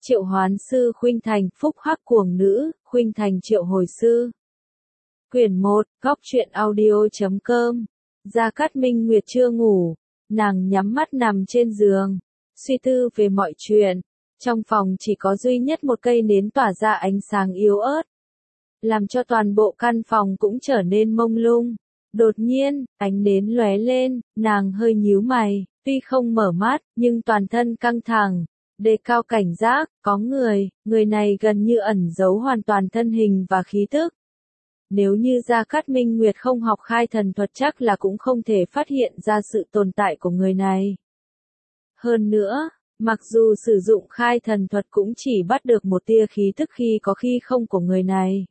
Triệu hoán sư khuynh thành, phúc hắc cuồng nữ, khuynh thành triệu hồi sư. Quyển 1, góc truyện audio.com. Gia Cát Minh Nguyệt chưa ngủ, nàng nhắm mắt nằm trên giường, suy tư về mọi chuyện. Trong phòng chỉ có duy nhất một cây nến tỏa ra ánh sáng yếu ớt, làm cho toàn bộ căn phòng cũng trở nên mông lung. Đột nhiên, ánh nến lóe lên, nàng hơi nhíu mày, tuy không mở mắt, nhưng toàn thân căng thẳng, đề cao cảnh giác, có người này gần như ẩn giấu hoàn toàn thân hình và khí tức. Nếu như Gia Cát Minh Nguyệt không học khai thần thuật chắc là cũng không thể phát hiện ra sự tồn tại của người này. Hơn nữa, mặc dù sử dụng khai thần thuật cũng chỉ bắt được một tia khí tức khi có khi không của người này.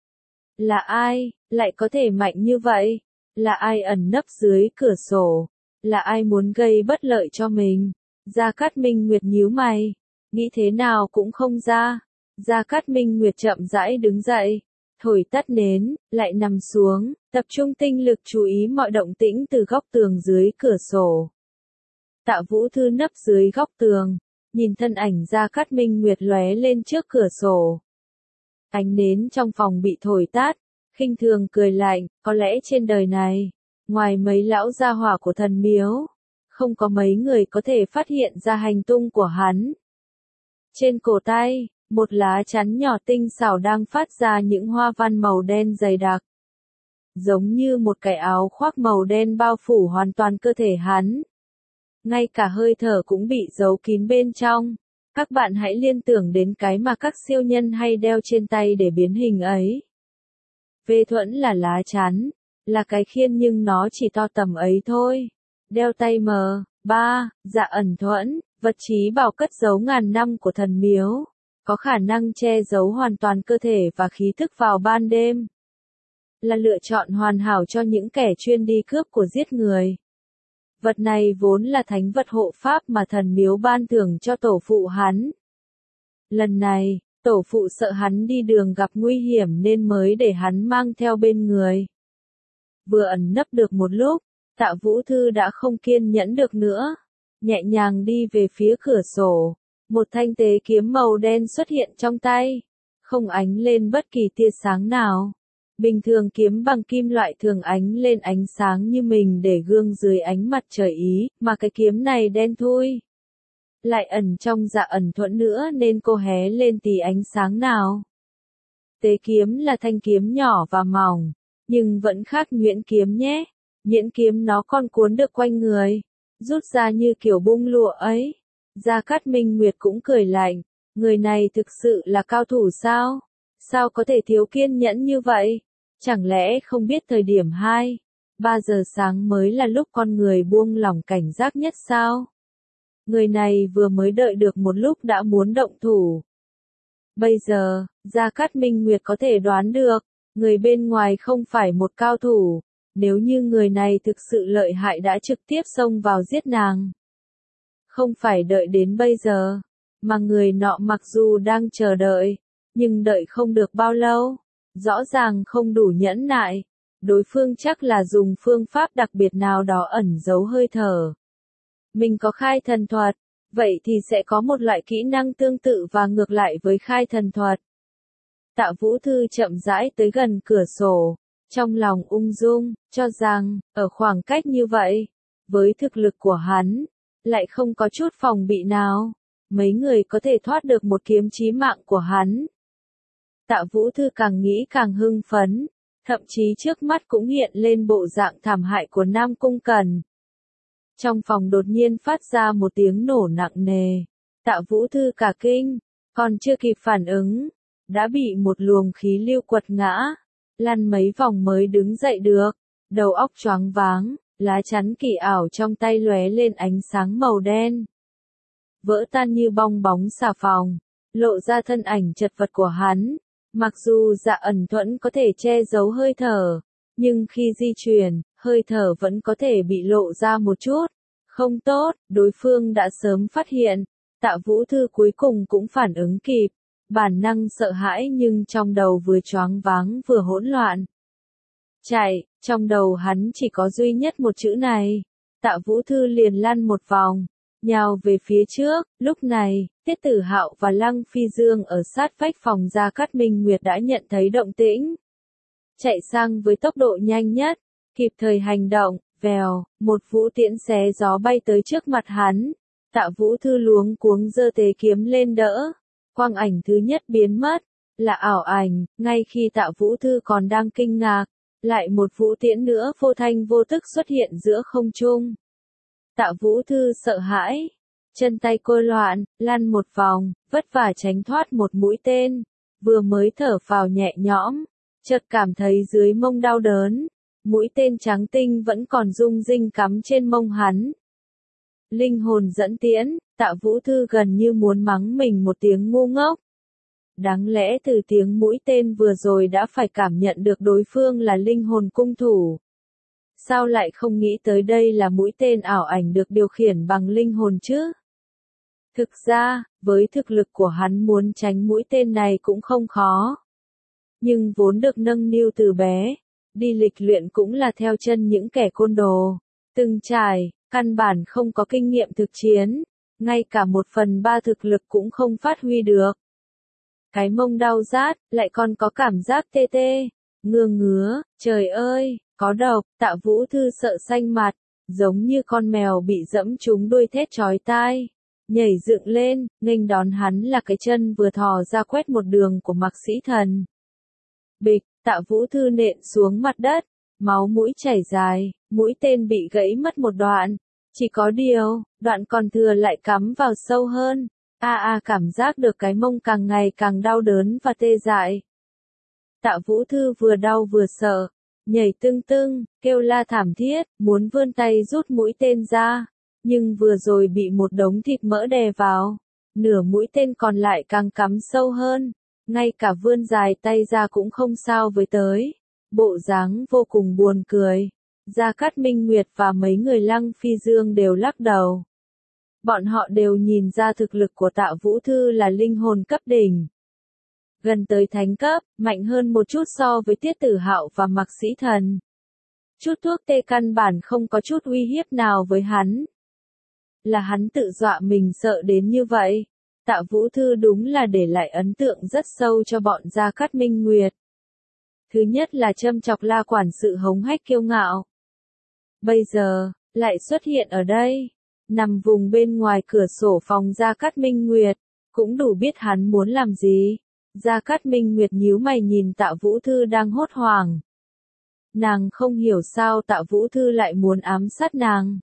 Là ai, lại có thể mạnh như vậy? Là ai ẩn nấp dưới cửa sổ? Là ai muốn gây bất lợi cho mình? Gia Cát Minh Nguyệt nhíu mày, nghĩ thế nào cũng không ra. Gia Cát Minh Nguyệt chậm rãi đứng dậy, thổi tắt nến, lại nằm xuống, tập trung tinh lực chú ý mọi động tĩnh từ góc tường dưới cửa sổ. Tạ Vũ Thư nấp dưới góc tường, nhìn thân ảnh Gia Cát Minh Nguyệt lóe lên trước cửa sổ. Ánh nến trong phòng bị thổi tắt, khinh thường cười lạnh, có lẽ trên đời này, ngoài mấy lão gia hỏa của thần miếu, không có mấy người có thể phát hiện ra hành tung của hắn. Trên cổ tay, một lá chắn nhỏ tinh xảo đang phát ra những hoa văn màu đen dày đặc. Giống như một cái áo khoác màu đen bao phủ hoàn toàn cơ thể hắn. Ngay cả hơi thở cũng bị giấu kín bên trong. Các bạn hãy liên tưởng đến cái mà các siêu nhân hay đeo trên tay để biến hình ấy. Vê thuẫn là lá chắn, là cái khiên nhưng nó chỉ to tầm ấy thôi. Đeo tay M3, dạ ẩn thuẫn, vật trí bảo cất giấu ngàn năm của thần miếu, có khả năng che giấu hoàn toàn cơ thể và khí thức vào ban đêm. Là lựa chọn hoàn hảo cho những kẻ chuyên đi cướp của giết người. Vật này vốn là thánh vật hộ pháp mà thần miếu ban thưởng cho tổ phụ hắn. Lần này, tổ phụ sợ hắn đi đường gặp nguy hiểm nên mới để hắn mang theo bên người. Vừa ẩn nấp được một lúc, Tạ Vũ Thư đã không kiên nhẫn được nữa, nhẹ nhàng đi về phía cửa sổ, một thanh tế kiếm màu đen xuất hiện trong tay, không ánh lên bất kỳ tia sáng nào. Bình thường kiếm bằng kim loại thường ánh lên ánh sáng như mình để gương dưới ánh mặt trời ý, mà cái kiếm này đen thui. Lại ẩn trong dạ ẩn thuẫn nữa nên cô hé lên tí ánh sáng nào. Tế kiếm là thanh kiếm nhỏ và mỏng, nhưng vẫn khác nhuyễn kiếm nhé. Nhuyễn kiếm nó còn cuốn được quanh người, rút ra như kiểu bung lụa ấy. Gia Cát Minh Nguyệt cũng cười lạnh, người này thực sự là cao thủ sao? Sao có thể thiếu kiên nhẫn như vậy? Chẳng lẽ không biết thời điểm 2-3 giờ sáng mới là lúc con người buông lỏng cảnh giác nhất sao? Người này vừa mới đợi được một lúc đã muốn động thủ. Bây giờ, Gia Cát Minh Nguyệt có thể đoán được, người bên ngoài không phải một cao thủ, nếu như người này thực sự lợi hại đã trực tiếp xông vào giết nàng. Không phải đợi đến bây giờ, mà người nọ mặc dù đang chờ đợi, nhưng đợi không được bao lâu, rõ ràng không đủ nhẫn nại, đối phương chắc là dùng phương pháp đặc biệt nào đó ẩn giấu hơi thở. Mình có khai thần thuật, vậy thì sẽ có một loại kỹ năng tương tự và ngược lại với khai thần thuật. Tạ Vũ Thư chậm rãi tới gần cửa sổ, trong lòng ung dung, cho rằng, ở khoảng cách như vậy, với thực lực của hắn, lại không có chút phòng bị nào, mấy người có thể thoát được một kiếm chí mạng của hắn. Tạ Vũ Thư càng nghĩ càng hưng phấn, thậm chí trước mắt cũng hiện lên bộ dạng thảm hại của Nam Cung Cẩn. Trong phòng đột nhiên phát ra một tiếng nổ nặng nề, Tạ Vũ Thư cả kinh, còn chưa kịp phản ứng, đã bị một luồng khí lưu quật ngã, lăn mấy vòng mới đứng dậy được, đầu óc choáng váng, lá chắn kỳ ảo trong tay lóe lên ánh sáng màu đen. Vỡ tan như bong bóng xà phòng, lộ ra thân ảnh chật vật của hắn. Mặc dù dạ ẩn thuẫn có thể che giấu hơi thở, nhưng khi di chuyển, hơi thở vẫn có thể bị lộ ra một chút. Không tốt, đối phương đã sớm phát hiện. Tạ Vũ Thư cuối cùng cũng phản ứng kịp, bản năng sợ hãi nhưng trong đầu vừa choáng váng vừa hỗn loạn. Chạy, trong đầu hắn chỉ có duy nhất một chữ này. Tạ Vũ Thư liền lăn một vòng, nhào về phía trước. Lúc này, Tiết Tử Hạo và Lăng Phi Dương ở sát vách phòng Gia Cát Minh Nguyệt đã nhận thấy động tĩnh. Chạy sang với tốc độ nhanh nhất, kịp thời hành động, vèo, một vũ tiễn xé gió bay tới trước mặt hắn. Tạ Vũ Thư luống cuống giơ tế kiếm lên đỡ. Quang ảnh thứ nhất biến mất, là ảo ảnh, ngay khi Tạ Vũ Thư còn đang kinh ngạc, lại một vũ tiễn nữa vô thanh vô tức xuất hiện giữa không trung. Tạ Vũ Thư sợ hãi, chân tay cô loạn, lăn một vòng, vất vả tránh thoát một mũi tên, vừa mới thở phào nhẹ nhõm, chợt cảm thấy dưới mông đau đớn, mũi tên trắng tinh vẫn còn rung rinh cắm trên mông hắn. Linh hồn dẫn tiễn, Tạ Vũ Thư gần như muốn mắng mình một tiếng ngu ngốc. Đáng lẽ từ tiếng mũi tên vừa rồi đã phải cảm nhận được đối phương là linh hồn cung thủ. Sao lại không nghĩ tới đây là mũi tên ảo ảnh được điều khiển bằng linh hồn chứ? Thực ra, với thực lực của hắn muốn tránh mũi tên này cũng không khó. Nhưng vốn được nâng niu từ bé, đi lịch luyện cũng là theo chân những kẻ côn đồ, từng trải, căn bản không có kinh nghiệm thực chiến, ngay cả 1/3 thực lực cũng không phát huy được. Cái mông đau rát, lại còn có cảm giác tê tê, ngứa, trời ơi, có độc. Tạ Vũ Thư sợ xanh mặt, giống như con mèo bị dẫm trúng đuôi thét chói tai, nhảy dựng lên, nghênh đón hắn là cái chân vừa thò ra quét một đường của Mạc Sĩ Thần. Bịch, Tạ Vũ Thư nện xuống mặt đất, máu mũi chảy dài, mũi tên bị gãy mất một đoạn, chỉ có điều, đoạn còn thừa lại cắm vào sâu hơn. Cảm giác được cái mông càng ngày càng đau đớn và tê dại. Tạ Vũ Thư vừa đau vừa sợ, nhảy tưng tưng, kêu la thảm thiết, muốn vươn tay rút mũi tên ra, nhưng vừa rồi bị một đống thịt mỡ đè vào, nửa mũi tên còn lại càng cắm sâu hơn, ngay cả vươn dài tay ra cũng không sao với tới, bộ dáng vô cùng buồn cười. Gia Cát Minh Nguyệt và mấy người Lăng Phi Dương đều lắc đầu. Bọn họ đều nhìn ra thực lực của Tạ Vũ Thư là linh hồn cấp đỉnh. Gần tới thánh cấp, mạnh hơn một chút so với Tiết Tử Hạo và Mạc Sĩ Thần. Chút thuốc tê căn bản không có chút uy hiếp nào với hắn. Là hắn tự dọa mình sợ đến như vậy. Tạ Vũ Thư đúng là để lại ấn tượng rất sâu cho bọn Gia Cát Minh Nguyệt. Thứ nhất là châm chọc La quản sự hống hách kiêu ngạo. Bây giờ, lại xuất hiện ở đây. Nằm vùng bên ngoài cửa sổ phòng Gia Cát Minh Nguyệt, cũng đủ biết hắn muốn làm gì. Gia Cát Minh Nguyệt nhíu mày nhìn Tạ Vũ Thư đang hốt hoảng. Nàng không hiểu sao Tạ Vũ Thư lại muốn ám sát nàng.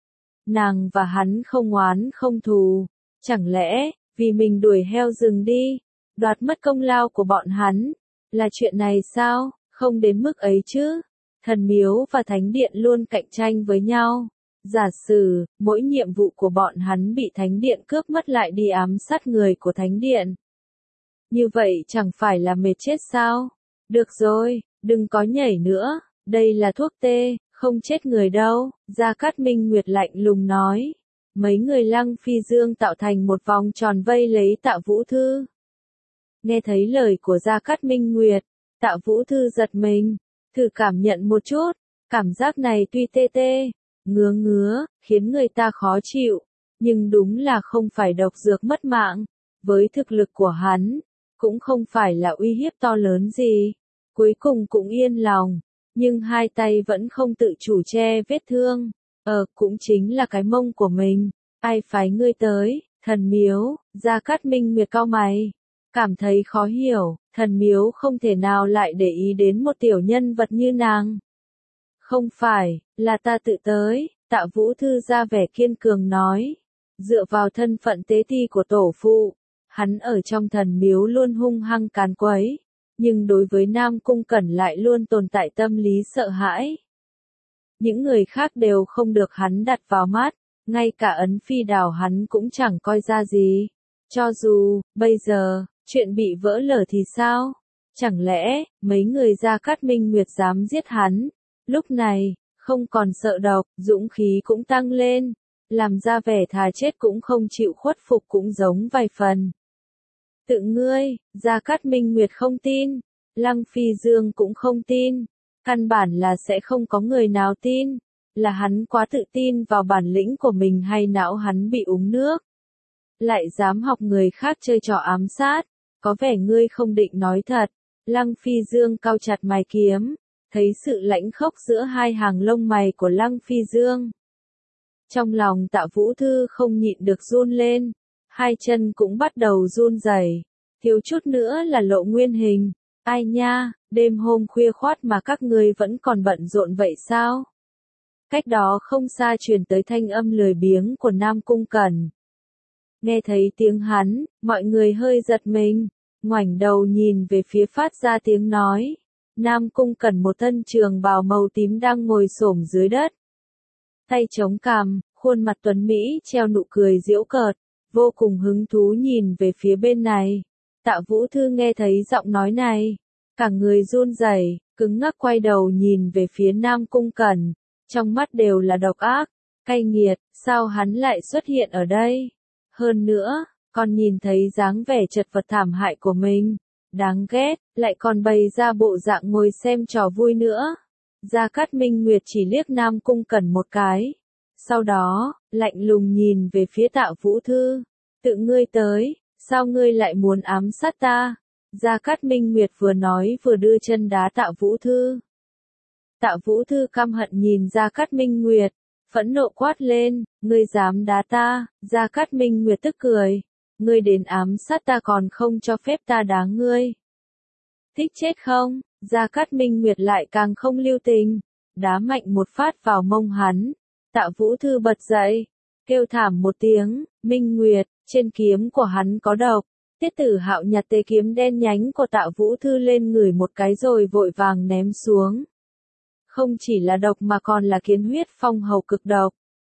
Nàng và hắn không oán không thù, chẳng lẽ, vì mình đuổi heo rừng đi, đoạt mất công lao của bọn hắn, là chuyện này sao? Không đến mức ấy chứ. Thần miếu và thánh điện luôn cạnh tranh với nhau. Giả sử, mỗi nhiệm vụ của bọn hắn bị thánh điện cướp mất lại đi ám sát người của thánh điện. Như vậy chẳng phải là mệt chết sao? Được rồi, đừng có nhảy nữa, đây là thuốc tê, không chết người đâu. Gia Cát Minh Nguyệt lạnh lùng nói. Mấy người Lăng Phi Dương tạo thành một vòng tròn vây lấy Tạ Vũ Thư. Nghe thấy lời của Gia Cát Minh Nguyệt, Tạ Vũ Thư giật mình, thử cảm nhận một chút, cảm giác này tuy tê tê, ngứa, khiến người ta khó chịu, nhưng đúng là không phải độc dược mất mạng, với thực lực của hắn, cũng không phải là uy hiếp to lớn gì, cuối cùng cũng yên lòng, nhưng hai tay vẫn không tự chủ che vết thương, cũng chính là cái mông của mình, ai phái ngươi tới, thần miếu. Gia Cát Minh Nguyệt cau mày, cảm thấy khó hiểu, thần miếu không thể nào lại để ý đến một tiểu nhân vật như nàng. Không phải, là ta tự tới. Tạ Vũ Thư ra vẻ kiên cường nói. Dựa vào thân phận tế ti của tổ phụ, hắn ở trong thần miếu luôn hung hăng càn quấy, nhưng đối với Nam Cung Cẩn lại luôn tồn tại tâm lý sợ hãi. Những người khác đều không được hắn đặt vào mắt, ngay cả ấn phi đào hắn cũng chẳng coi ra gì. Cho dù, bây giờ, chuyện bị vỡ lở thì sao? Chẳng lẽ, mấy người Gia Cát Minh Nguyệt dám giết hắn? Lúc này, không còn sợ độc, dũng khí cũng tăng lên, làm ra vẻ thà chết cũng không chịu khuất phục cũng giống vài phần. Tự ngươi, Gia Cát Minh Nguyệt không tin, Lăng Phi Dương cũng không tin, căn bản là sẽ không có người nào tin, Là hắn quá tự tin vào bản lĩnh của mình hay não hắn bị uống nước? Lại dám học người khác chơi trò ám sát, có vẻ ngươi không định nói thật. Lăng Phi Dương cau chặt mày kiếm, thấy sự lãnh khốc giữa hai hàng lông mày của Lăng Phi Dương. Trong lòng Tạ Vũ Thư không nhịn được run lên, hai chân cũng bắt đầu run rẩy, thiếu chút nữa là lộ nguyên hình. Ai nha, đêm hôm khuya khoắt mà các ngươi vẫn còn bận rộn vậy sao? Cách đó không xa truyền tới thanh âm lười biếng của Nam Cung Cẩn. Nghe thấy tiếng hắn, mọi người hơi giật mình, ngoảnh đầu nhìn về phía phát ra tiếng nói. Nam Cung Cẩn một thân trường bào màu tím đang ngồi xổm dưới đất. Tay chống cằm, khuôn mặt tuấn Mỹ treo nụ cười giễu cợt, vô cùng hứng thú nhìn về phía bên này. Tạ Vũ Thư nghe thấy giọng nói này, cả người run rẩy, cứng ngắc quay đầu nhìn về phía Nam Cung Cẩn, trong mắt đều là độc ác, cay nghiệt, sao hắn lại xuất hiện ở đây? Hơn nữa, còn nhìn thấy dáng vẻ chật vật thảm hại của mình, đáng ghét, lại còn bày ra bộ dạng ngồi xem trò vui nữa. Gia Cát Minh Nguyệt chỉ liếc Nam Cung Cẩn một cái, sau đó, lạnh lùng nhìn về phía Tạ Vũ Thư, tự ngươi tới, sao ngươi lại muốn ám sát ta? Gia Cát Minh Nguyệt vừa nói vừa đưa chân đá Tạ Vũ Thư. Tạ Vũ Thư căm hận nhìn Gia Cát Minh Nguyệt, phẫn nộ quát lên, ngươi dám đá ta? Gia Cát Minh Nguyệt tức cười, ngươi đến ám sát ta còn không cho phép ta đá ngươi. Thích chết không? Gia Cát Minh Nguyệt lại càng không lưu tình, đá mạnh một phát vào mông hắn. Tạ Vũ Thư bật dậy, kêu thảm một tiếng, Minh Nguyệt, trên kiếm của hắn có độc. Tiết Tử Hạo nhặt tê kiếm đen nhánh của Tạ Vũ Thư lên ngửi một cái rồi vội vàng ném xuống. Không chỉ là độc mà còn là kiến huyết phong hầu cực độc.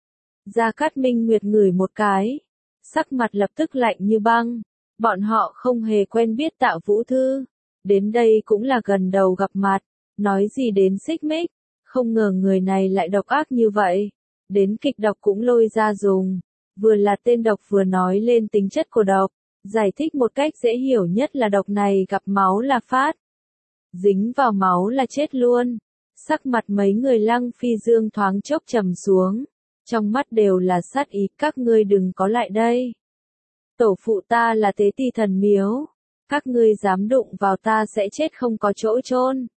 Gia Cát Minh Nguyệt ngửi một cái, sắc mặt lập tức lạnh như băng. Bọn họ không hề quen biết Tạ Vũ Thư, đến đây cũng là gần đầu gặp mặt, nói gì đến xích mích, không ngờ người này lại độc ác như vậy. Đến kịch độc cũng lôi ra dùng, vừa là tên độc vừa nói lên tính chất của độc, giải thích một cách dễ hiểu nhất là độc này gặp máu là phát, dính vào máu là chết luôn. Sắc mặt mấy người Lăng Phi Dương thoáng chốc trầm xuống, trong mắt đều là sát ý, các ngươi đừng có lại đây. Tổ phụ ta là tế ti thần miếu, các ngươi dám đụng vào ta sẽ chết không có chỗ chôn.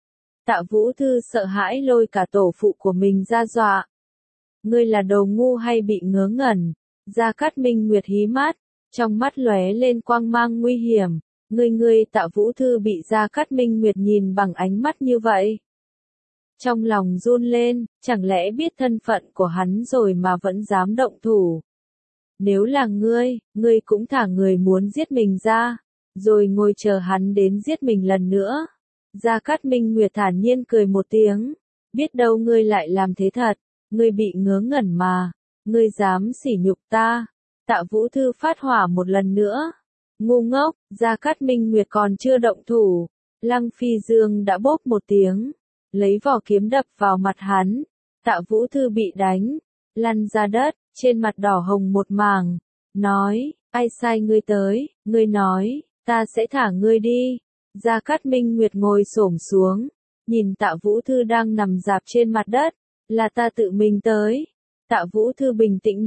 Tạ Vũ Thư sợ hãi lôi cả tổ phụ của mình ra dọa. Ngươi là đồ ngu hay bị ngớ ngẩn? Gia Cát Minh Nguyệt hí mắt, trong mắt lóe lên quang mang nguy hiểm. Ngươi Tạ Vũ Thư bị Gia Cát Minh Nguyệt nhìn bằng ánh mắt như vậy. Trong lòng run lên, chẳng lẽ biết thân phận của hắn rồi mà vẫn dám động thủ. Nếu là ngươi cũng thả người muốn giết mình ra, rồi ngồi chờ hắn đến giết mình lần nữa. Gia Cát Minh Nguyệt thản nhiên cười một tiếng, biết đâu ngươi lại làm thế thật, ngươi bị ngớ ngẩn mà, ngươi dám sỉ nhục ta. Tạ Vũ Thư phát hỏa một lần nữa. Ngu ngốc, Gia Cát Minh Nguyệt còn chưa động thủ, Lăng Phi Dương đã bốp một tiếng, lấy vỏ kiếm đập vào mặt hắn. Tạ Vũ Thư bị đánh, lăn ra đất, trên mặt đỏ hồng một mảng, nói, ai sai ngươi tới, ngươi nói, ta sẽ thả ngươi đi. Gia Cát Minh Nguyệt ngồi xổm xuống, nhìn Tạ Vũ Thư đang nằm rạp trên mặt đất, là ta tự mình tới. Tạ Vũ Thư bình tĩnh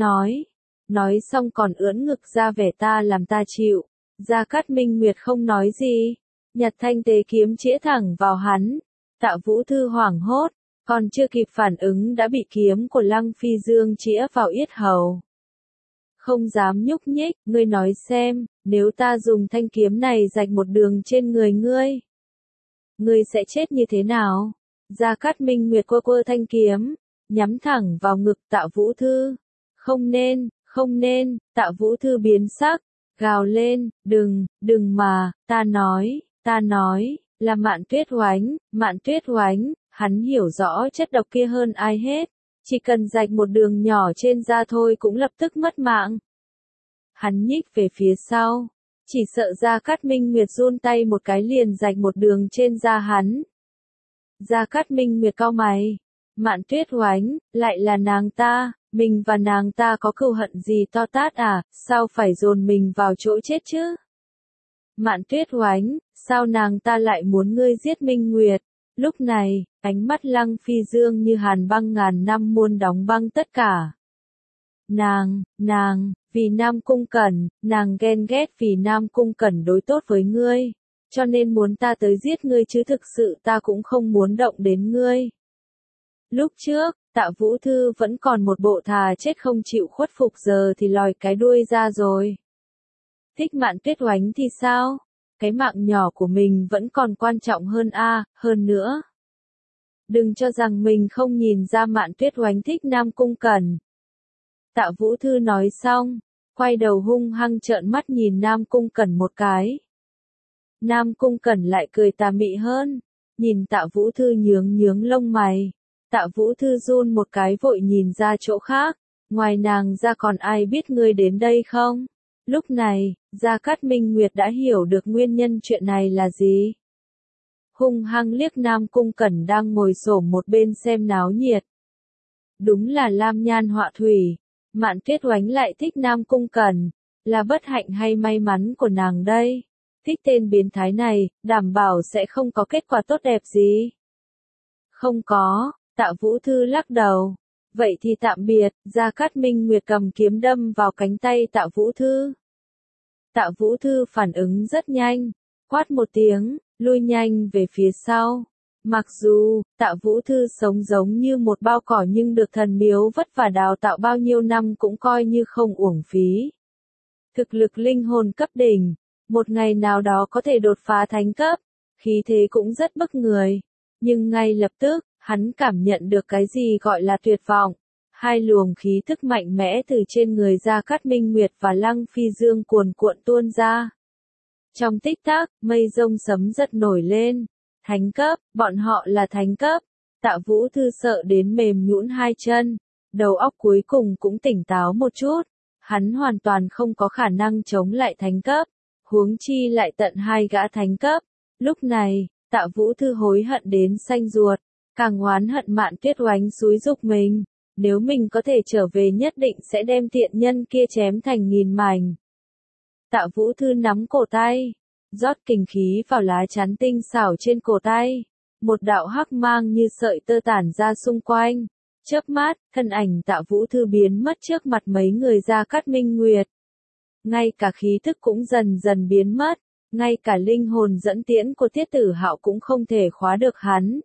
nói xong còn ưỡn ngực ra vẻ ta làm ta chịu. Gia Cát Minh Nguyệt không nói gì, nhặt thanh tế kiếm chĩa thẳng vào hắn. Tạ Vũ Thư hoảng hốt, còn chưa kịp phản ứng đã bị kiếm của Lăng Phi Dương chĩa vào yết hầu. Không dám nhúc nhích, ngươi nói xem, nếu ta dùng thanh kiếm này rạch một đường trên người ngươi sẽ chết như thế nào? Gia Cát Minh Nguyệt quơ thanh kiếm, nhắm thẳng vào ngực Tạ Vũ Thư. Không nên, Tạ Vũ Thư biến sắc, gào lên, đừng mà, ta nói, là Mạn Tuyết Oánh, hắn hiểu rõ chất độc kia hơn ai hết, chỉ cần rạch một đường nhỏ trên da thôi cũng lập tức mất mạng. Hắn nhích về phía sau, chỉ sợ Gia Cát Minh Nguyệt run tay một cái liền rạch một đường trên da hắn. Gia Cát Minh Nguyệt cau mày, Mạn Tuyết Oánh, lại là nàng ta, mình và nàng ta có cừu hận gì to tát à, sao phải dồn mình vào chỗ chết chứ? Mạn Tuyết Oánh, sao nàng ta lại muốn ngươi giết Minh Nguyệt? Lúc này, ánh mắt Lăng Phi Dương như hàn băng ngàn năm muốn đóng băng tất cả. Nàng, vì Nam Cung Cẩn, nàng ghen ghét vì Nam Cung Cẩn đối tốt với ngươi, cho nên muốn ta tới giết ngươi chứ thực sự ta cũng không muốn động đến ngươi. Lúc trước, Tạ Vũ Thư vẫn còn một bộ thà chết không chịu khuất phục, giờ thì lòi cái đuôi ra rồi. Thích Mạn Tuyết Oánh thì sao? Cái mạng nhỏ của mình vẫn còn quan trọng hơn hơn nữa. Đừng cho rằng mình không nhìn ra Mạn Tuyết Oánh thích Nam Cung Cẩn. Tạ Vũ Thư nói xong, quay đầu hung hăng trợn mắt nhìn Nam Cung Cẩn một cái. Nam Cung Cẩn lại cười tà mị hơn, nhìn Tạ Vũ Thư nhướng lông mày. Tạ Vũ Thư run một cái vội nhìn ra chỗ khác, ngoài nàng ra còn ai biết ngươi đến đây không? Lúc này, Gia Cát Minh Nguyệt đã hiểu được nguyên nhân chuyện này là gì. Hung hăng liếc Nam Cung Cẩn đang ngồi xổm một bên xem náo nhiệt. Đúng là lam nhan họa thủy, Mạn Tuyết Oánh lại thích Nam Cung Cẩn, là bất hạnh hay may mắn của nàng đây? Thích tên biến thái này, đảm bảo sẽ không có kết quả tốt đẹp gì. Không có, Tạ Vũ Thư lắc đầu. Vậy thì tạm biệt, Gia Cát Minh Nguyệt cầm kiếm đâm vào cánh tay Tạ Vũ Thư. Tạ Vũ Thư phản ứng rất nhanh, quát một tiếng, lui nhanh về phía sau. Mặc dù, Tạ Vũ Thư sống giống như một bao cỏ nhưng được thần miếu vất vả đào tạo bao nhiêu năm cũng coi như không uổng phí. Thực lực linh hồn cấp đỉnh, một ngày nào đó có thể đột phá thánh cấp, khí thế cũng rất bức người. Nhưng ngay lập tức, hắn cảm nhận được cái gì gọi là tuyệt vọng. Hai luồng khí thức mạnh mẽ từ trên người Gia Cát Minh Nguyệt và Lăng Phi Dương cuồn cuộn tuôn ra. Trong tích tắc, mây rông sấm giật nổi lên. Thánh cấp, bọn họ là thánh cấp. Tạ Vũ Thư sợ đến mềm nhũn hai chân, đầu óc cuối cùng cũng tỉnh táo một chút. Hắn hoàn toàn không có khả năng chống lại thánh cấp, huống chi lại tận hai gã thánh cấp. Lúc này, Tạ Vũ Thư hối hận đến xanh ruột, càng oán hận Mạn Tuyết Oánh xúi giục mình. Nếu mình có thể trở về nhất định sẽ đem tiện nhân kia chém thành nghìn mảnh. Tạ Vũ Thư nắm cổ tay, rót kình khí vào lá chắn tinh xảo trên cổ tay. Một đạo hắc mang như sợi tơ tản ra xung quanh. Chớp mắt, thân ảnh Tạ Vũ Thư biến mất trước mặt mấy người Gia Cát Minh Nguyệt. Ngay cả khí thức cũng dần dần biến mất, ngay cả linh hồn dẫn tiễn của Tiết Tử Hạo cũng không thể khóa được hắn.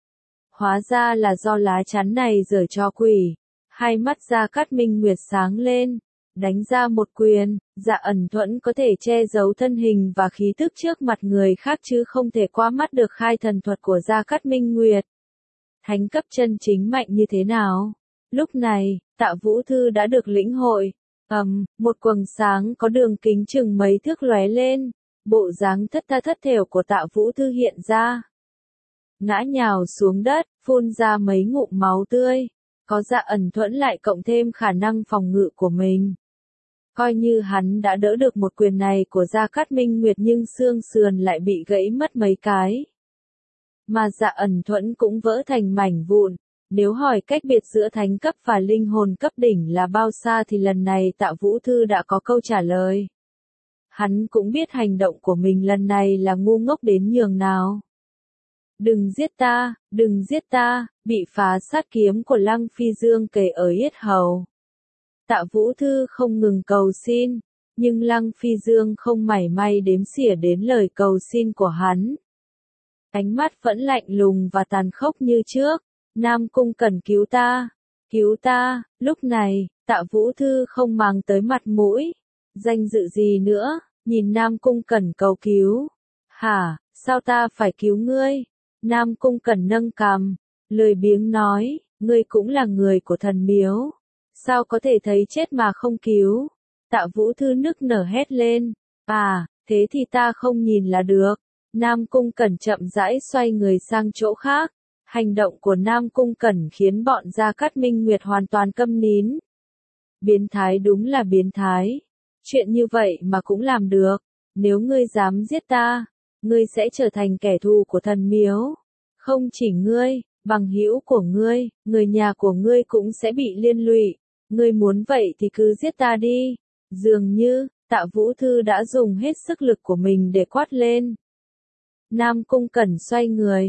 Hóa ra là do lá chắn này giở cho quỷ. Hai mắt Gia Cát Minh Nguyệt sáng lên, đánh ra một quyền. Dạ ẩn thuẫn có thể che giấu thân hình và khí thức trước mặt người khác chứ không thể qua mắt được khai thần thuật của Gia Cát Minh Nguyệt. Thánh cấp chân chính mạnh như thế nào? Lúc này, Tạ Vũ Thư đã được lĩnh hội. Một quầng sáng có đường kính chừng mấy thước lóe lên. Bộ dáng thất tha thất thểu của Tạ Vũ Thư hiện ra. Ngã nhào xuống đất, phun ra mấy ngụm máu tươi. Có Dạ ẩn thuẫn lại cộng thêm khả năng phòng ngự của mình. Coi như hắn đã đỡ được một quyền này của Gia Cát Minh Nguyệt nhưng xương sườn lại bị gãy mất mấy cái. Mà Dạ ẩn thuẫn cũng vỡ thành mảnh vụn. Nếu hỏi cách biệt giữa thánh cấp và linh hồn cấp đỉnh là bao xa thì lần này Tạ Vũ Thư đã có câu trả lời. Hắn cũng biết hành động của mình lần này là ngu ngốc đến nhường nào. Đừng giết ta, bị phá sát kiếm của Lăng Phi Dương kề ở yết hầu. Tạ Vũ Thư không ngừng cầu xin, nhưng Lăng Phi Dương không mảy may đếm xỉa đến lời cầu xin của hắn. Ánh mắt vẫn lạnh lùng và tàn khốc như trước. Nam Cung Cẩn cứu ta, lúc này, Tạ Vũ Thư không mang tới mặt mũi, danh dự gì nữa, nhìn Nam Cung Cẩn cầu cứu. Hả, sao ta phải cứu ngươi? Nam Cung Cẩn nâng cằm, lười biếng nói, ngươi cũng là người của thần miếu. Sao có thể thấy chết mà không cứu? Tạ Vũ Thư nức nở hét lên, thế thì ta không nhìn là được. Nam Cung Cẩn chậm rãi xoay người sang chỗ khác. Hành động của Nam Cung Cẩn khiến bọn Gia Cát Minh Nguyệt hoàn toàn câm nín. Biến thái đúng là biến thái. Chuyện như vậy mà cũng làm được. Nếu ngươi dám giết ta, ngươi sẽ trở thành kẻ thù của thần miếu. Không chỉ ngươi, bằng hữu của ngươi, người nhà của ngươi cũng sẽ bị liên lụy. Ngươi muốn vậy thì cứ giết ta đi. Dường như, Tạ Vũ Thư đã dùng hết sức lực của mình để quát lên. Nam Cung Cẩn xoay người,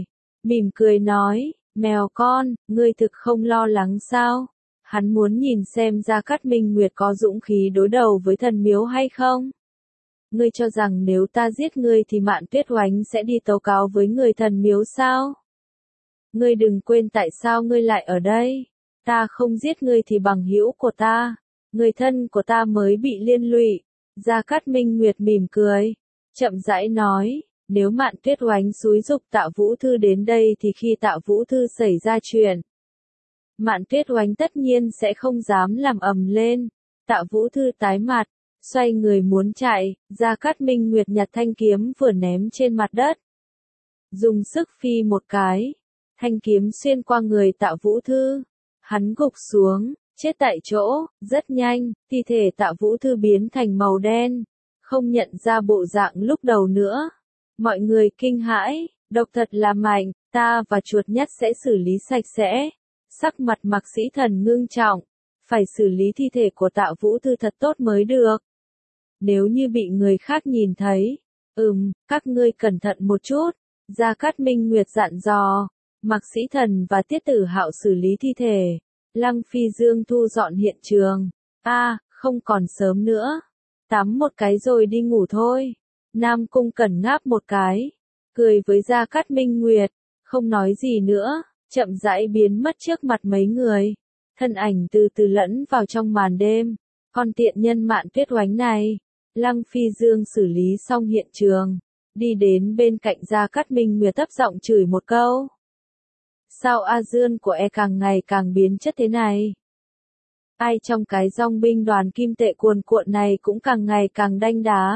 mỉm cười nói, mèo con, ngươi thực không lo lắng sao? Hắn muốn nhìn xem Gia Cát Minh Nguyệt có dũng khí đối đầu với thần miếu hay không? Ngươi cho rằng nếu ta giết ngươi thì Mạn Tuyết Oánh sẽ đi tố cáo với người thần miếu sao? Ngươi đừng quên tại sao ngươi lại ở đây. Ta không giết ngươi thì bằng hữu của ta, người thân của ta mới bị liên lụy. Gia Cát Minh Nguyệt mỉm cười, chậm rãi nói, nếu Mạn Tuyết Oánh xúi giục Tạ Vũ Thư đến đây thì khi Tạ Vũ Thư xảy ra chuyện, Mạn Tuyết Oánh tất nhiên sẽ không dám làm ầm lên. Tạ Vũ Thư tái mặt, xoay người muốn chạy, Gia Cát Minh Nguyệt nhặt thanh kiếm vừa ném trên mặt đất. Dùng sức phi một cái, thanh kiếm xuyên qua người Tạ Vũ Thư. Hắn gục xuống, chết tại chỗ, rất nhanh, thi thể Tạ Vũ Thư biến thành màu đen, không nhận ra bộ dạng lúc đầu nữa. Mọi người kinh hãi, độc thật là mạnh, ta và chuột nhắt sẽ xử lý sạch sẽ. Sắc mặt Mạc Sĩ Thần ngưng trọng, phải xử lý thi thể của Tạ Vũ Thư thật tốt mới được. Nếu như bị người khác nhìn thấy, các ngươi cẩn thận một chút. Gia Cát Minh Nguyệt dặn dò, Mạc Sĩ Thần và Tiết Tử Hạo xử lý thi thể. Lăng Phi Dương thu dọn hiện trường. Không còn sớm nữa. Tắm một cái rồi đi ngủ thôi. Nam Cung Cẩn ngáp một cái, cười với Gia Cát Minh Nguyệt, không nói gì nữa, chậm rãi biến mất trước mặt mấy người. Thân ảnh từ từ lẫn vào trong màn đêm. Con tiện nhân Mạn Tuyết Oánh này. Lăng Phi Dương xử lý xong hiện trường, đi đến bên cạnh Gia Cát Minh Nguyệt thấp giọng chửi một câu. Sao A Dương của càng ngày càng biến chất thế này? Ai trong cái dòng binh đoàn kim tệ cuồn cuộn này cũng càng ngày càng đanh đá.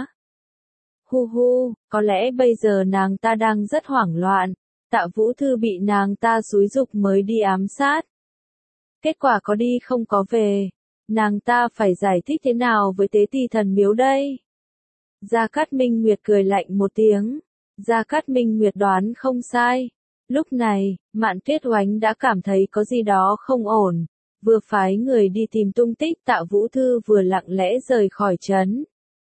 Có lẽ bây giờ nàng ta đang rất hoảng loạn. Tạ Vũ Thư bị nàng ta xúi giục mới đi ám sát. Kết quả có đi không có về. Nàng ta phải giải thích thế nào với tế ti thần miếu đây? Gia Cát Minh Nguyệt cười lạnh một tiếng. Gia Cát Minh Nguyệt đoán không sai. Lúc này, Mạn Tuyết Oánh đã cảm thấy có gì đó không ổn. Vừa phái người đi tìm tung tích Tạ Vũ Thư vừa lặng lẽ rời khỏi trấn.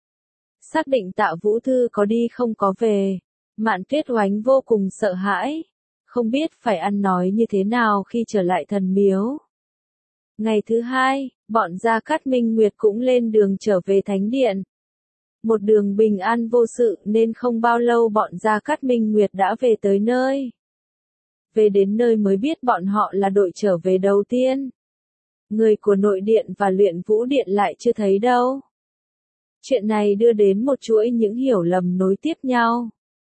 Xác định Tạ Vũ Thư có đi không có về. Mạn Tuyết Oánh vô cùng sợ hãi. Không biết phải ăn nói như thế nào khi trở lại thần miếu. Ngày thứ hai, bọn Gia Cát Minh Nguyệt cũng lên đường trở về Thánh Điện. Một đường bình an vô sự nên không bao lâu bọn Gia Cát Minh Nguyệt đã về tới nơi. Về đến nơi mới biết bọn họ là đội trở về đầu tiên. Người của Nội Điện và Luyện Vũ Điện lại chưa thấy đâu. Chuyện này đưa đến một chuỗi những hiểu lầm nối tiếp nhau.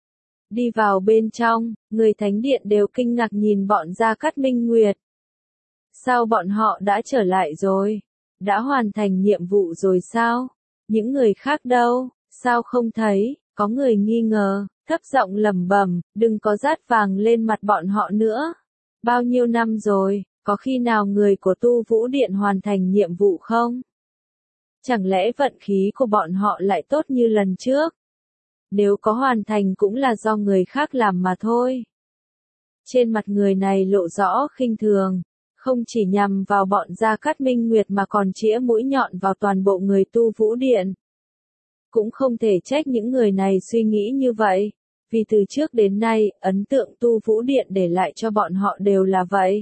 Đi vào bên trong, người Thánh Điện đều kinh ngạc nhìn bọn Gia Cát Minh Nguyệt. Sao bọn họ đã trở lại rồi? Đã hoàn thành nhiệm vụ rồi sao? Những người khác đâu? Sao không thấy? Có người nghi ngờ, thấp giọng lẩm bẩm, đừng có rát vàng lên mặt bọn họ nữa. Bao nhiêu năm rồi, có khi nào người của Tu Vũ Điện hoàn thành nhiệm vụ không? Chẳng lẽ vận khí của bọn họ lại tốt như lần trước? Nếu có hoàn thành cũng là do người khác làm mà thôi. Trên mặt người này lộ rõ khinh thường, không chỉ nhằm vào bọn Gia Cát Minh Nguyệt mà còn chĩa mũi nhọn vào toàn bộ người Tu Vũ Điện. Cũng không thể trách những người này suy nghĩ như vậy, vì từ trước đến nay, ấn tượng Tu Vũ Điện để lại cho bọn họ đều là vậy.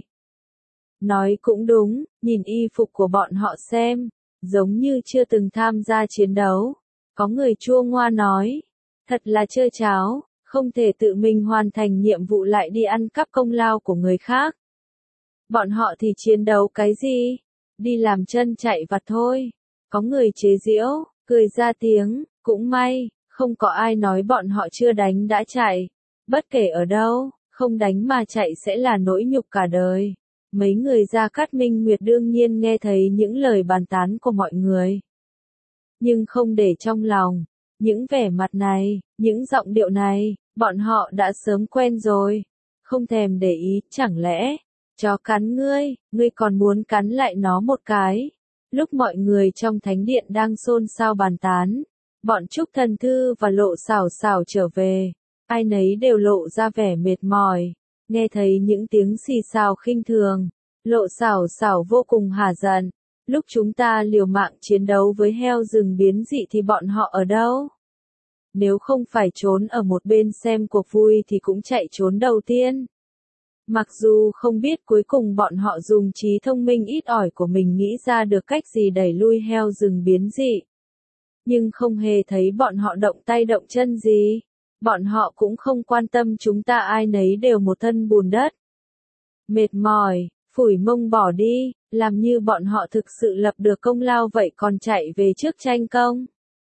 Nói cũng đúng, nhìn y phục của bọn họ xem, giống như chưa từng tham gia chiến đấu. Có người chua ngoa nói, thật là trơ cháo, không thể tự mình hoàn thành nhiệm vụ lại đi ăn cắp công lao của người khác. Bọn họ thì chiến đấu cái gì? Đi làm chân chạy vặt thôi. Có người chế giễu, cười ra tiếng, cũng may, không có ai nói bọn họ chưa đánh đã chạy. Bất kể ở đâu, không đánh mà chạy sẽ là nỗi nhục cả đời. Mấy người Gia Cát Minh Nguyệt đương nhiên nghe thấy những lời bàn tán của mọi người. Nhưng không để trong lòng, những vẻ mặt này, những giọng điệu này, bọn họ đã sớm quen rồi. Không thèm để ý, chẳng lẽ, chó cắn ngươi còn muốn cắn lại nó một cái. Lúc mọi người trong thánh điện đang xôn xao bàn tán, bọn Trúc Thần Thư và Lộ Xảo Xảo trở về, ai nấy đều lộ ra vẻ mệt mỏi, nghe thấy những tiếng xì xào khinh thường, Lộ Xảo Xảo vô cùng hả giận, lúc chúng ta liều mạng chiến đấu với heo rừng biến dị thì bọn họ ở đâu? Nếu không phải trốn ở một bên xem cuộc vui thì cũng chạy trốn đầu tiên. Mặc dù không biết cuối cùng bọn họ dùng trí thông minh ít ỏi của mình nghĩ ra được cách gì đẩy lui heo rừng biến dị. Nhưng không hề thấy bọn họ động tay động chân gì. Bọn họ cũng không quan tâm chúng ta ai nấy đều một thân bùn đất. Mệt mỏi, phủi mông bỏ đi, làm như bọn họ thực sự lập được công lao vậy còn chạy về trước tranh công.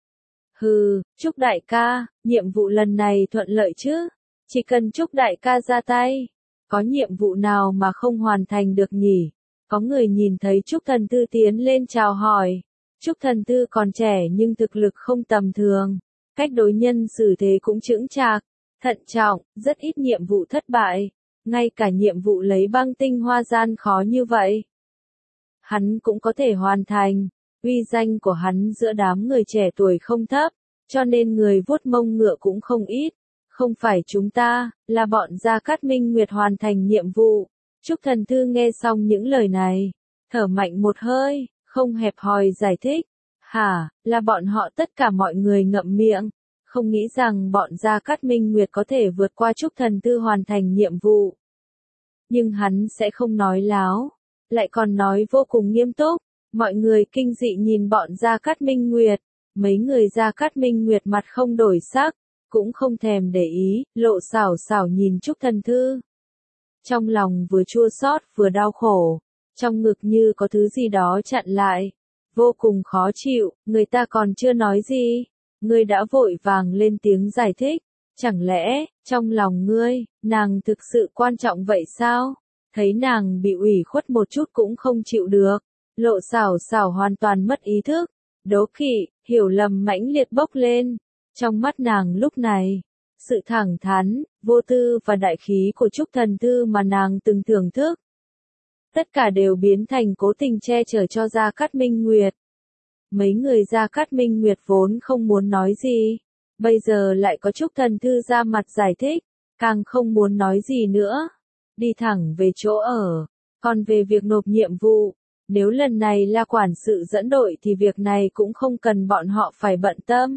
Hừ, Trúc đại ca, nhiệm vụ lần này thuận lợi chứ? Chỉ cần Trúc đại ca ra tay. Có nhiệm vụ nào mà không hoàn thành được nhỉ? Có người nhìn thấy Trúc Thần Tư tiến lên chào hỏi. Trúc Thần Tư còn trẻ nhưng thực lực không tầm thường. Cách đối nhân xử thế cũng chững chạc, thận trọng, rất ít nhiệm vụ thất bại. Ngay cả nhiệm vụ lấy băng tinh hoa gian khó như vậy. Hắn cũng có thể hoàn thành. Uy danh của hắn giữa đám người trẻ tuổi không thấp, cho nên người vuốt mông ngựa cũng không ít. Không phải chúng ta, là bọn Gia Cát Minh Nguyệt hoàn thành nhiệm vụ. Trúc Thần Thư nghe xong những lời này, thở mạnh một hơi, không hẹp hòi giải thích. Hả, là bọn họ tất cả mọi người ngậm miệng, không nghĩ rằng bọn Gia Cát Minh Nguyệt có thể vượt qua Trúc Thần Thư hoàn thành nhiệm vụ. Nhưng hắn sẽ không nói láo, lại còn nói vô cùng nghiêm túc. Mọi người kinh dị nhìn bọn Gia Cát Minh Nguyệt, mấy người Gia Cát Minh Nguyệt mặt không đổi sắc, cũng không thèm để ý, lộ xảo xảo nhìn Trúc Thần Thư. Trong lòng vừa chua xót vừa đau khổ, trong ngực như có thứ gì đó chặn lại, vô cùng khó chịu, người ta còn chưa nói gì, ngươi đã vội vàng lên tiếng giải thích, chẳng lẽ, trong lòng ngươi, nàng thực sự quan trọng vậy sao? Thấy nàng bị ủy khuất một chút cũng không chịu được, lộ xảo xảo hoàn toàn mất ý thức, đố kỵ, hiểu lầm mãnh liệt bốc lên. Trong mắt nàng lúc này, sự thẳng thắn, vô tư và đại khí của Trúc Thần Thư mà nàng từng thưởng thức. Tất cả đều biến thành cố tình che chở cho Gia Cát Minh Nguyệt. Mấy người Gia Cát Minh Nguyệt vốn không muốn nói gì, bây giờ lại có Trúc Thần Thư ra mặt giải thích, càng không muốn nói gì nữa. Đi thẳng về chỗ ở, còn về việc nộp nhiệm vụ, nếu lần này là quản sự dẫn đội thì việc này cũng không cần bọn họ phải bận tâm.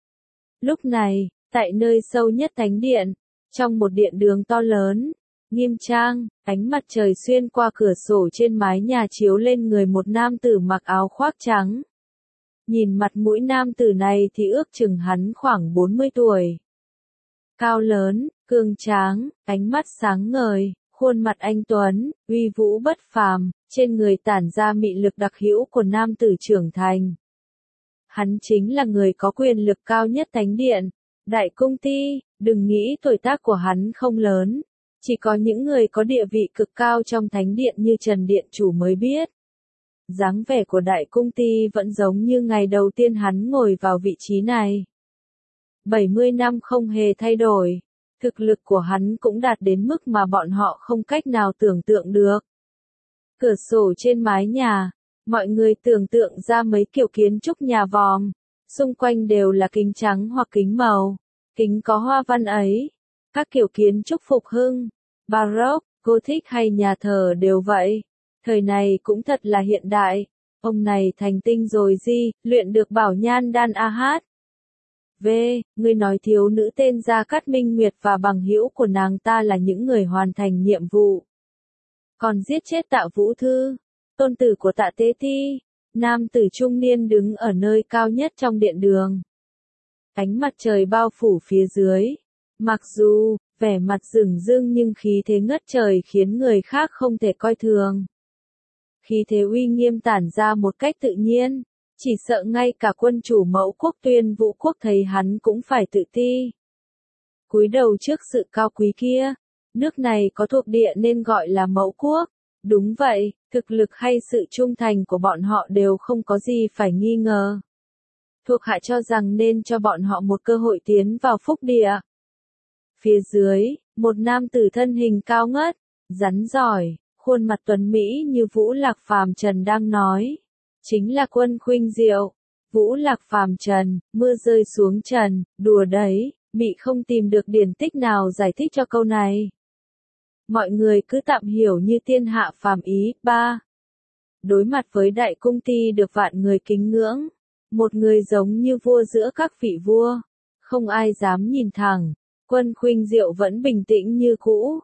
Lúc này, tại nơi sâu nhất thánh điện, trong một điện đường to lớn, nghiêm trang, ánh mặt trời xuyên qua cửa sổ trên mái nhà chiếu lên người một nam tử mặc áo khoác trắng. Nhìn mặt mũi nam tử này thì ước chừng hắn khoảng 40 tuổi. Cao lớn, cường tráng, ánh mắt sáng ngời, khuôn mặt anh tuấn, uy vũ bất phàm, trên người tản ra mị lực đặc hữu của nam tử trưởng thành. Hắn chính là người có quyền lực cao nhất thánh điện, Đại Cung Ti. Đừng nghĩ tuổi tác của hắn không lớn, chỉ có những người có địa vị cực cao trong thánh điện như Trần Điện Chủ mới biết. Dáng vẻ của Đại Cung Ti vẫn giống như ngày đầu tiên hắn ngồi vào vị trí này. 70 năm không hề thay đổi, thực lực của hắn cũng đạt đến mức mà bọn họ không cách nào tưởng tượng được. Cửa sổ trên mái nhà, mọi người tưởng tượng ra mấy kiểu kiến trúc nhà vòm, xung quanh đều là kính trắng hoặc kính màu, kính có hoa văn ấy. Các kiểu kiến trúc phục hưng, Baroque, Gothic hay nhà thờ đều vậy. Thời này cũng thật là hiện đại. Ông này thành tinh rồi gì, luyện được bảo nhan đan A-hát. V. Ngươi nói thiếu nữ tên Gia Cát Minh Nguyệt và bằng hữu của nàng ta là những người hoàn thành nhiệm vụ. Còn giết chết Tạ Vũ Thư, tôn tử của Tạ Tế Ti. Nam tử trung niên đứng ở nơi cao nhất trong điện đường. Ánh mặt trời bao phủ phía dưới. Mặc dù, vẻ mặt rừng rưng nhưng khí thế ngất trời khiến người khác không thể coi thường. Khí thế uy nghiêm tản ra một cách tự nhiên, chỉ sợ ngay cả quân chủ Mẫu Quốc Tuyên Vũ Quốc thấy hắn cũng phải tự ti. Cúi đầu trước sự cao quý kia, nước này có thuộc địa nên gọi là Mẫu Quốc. Đúng vậy, thực lực hay sự trung thành của bọn họ đều không có gì phải nghi ngờ. Thuộc hạ cho rằng nên cho bọn họ một cơ hội tiến vào phúc địa. Phía dưới, một nam tử thân hình cao ngất, rắn giỏi, khuôn mặt tuấn mỹ như Vũ Lạc Phàm Trần đang nói. Chính là Quân Khuynh Diệu. Vũ Lạc Phàm Trần, mưa rơi xuống trần, đùa đấy, mị không tìm được điển tích nào giải thích cho câu này. Mọi người cứ tạm hiểu như thiên hạ phàm ý. 3. Đối mặt với Đại Cung Ti được vạn người kính ngưỡng, một người giống như vua giữa các vị vua, không ai dám nhìn thẳng. Quân Khuynh Diệu vẫn bình tĩnh như cũ,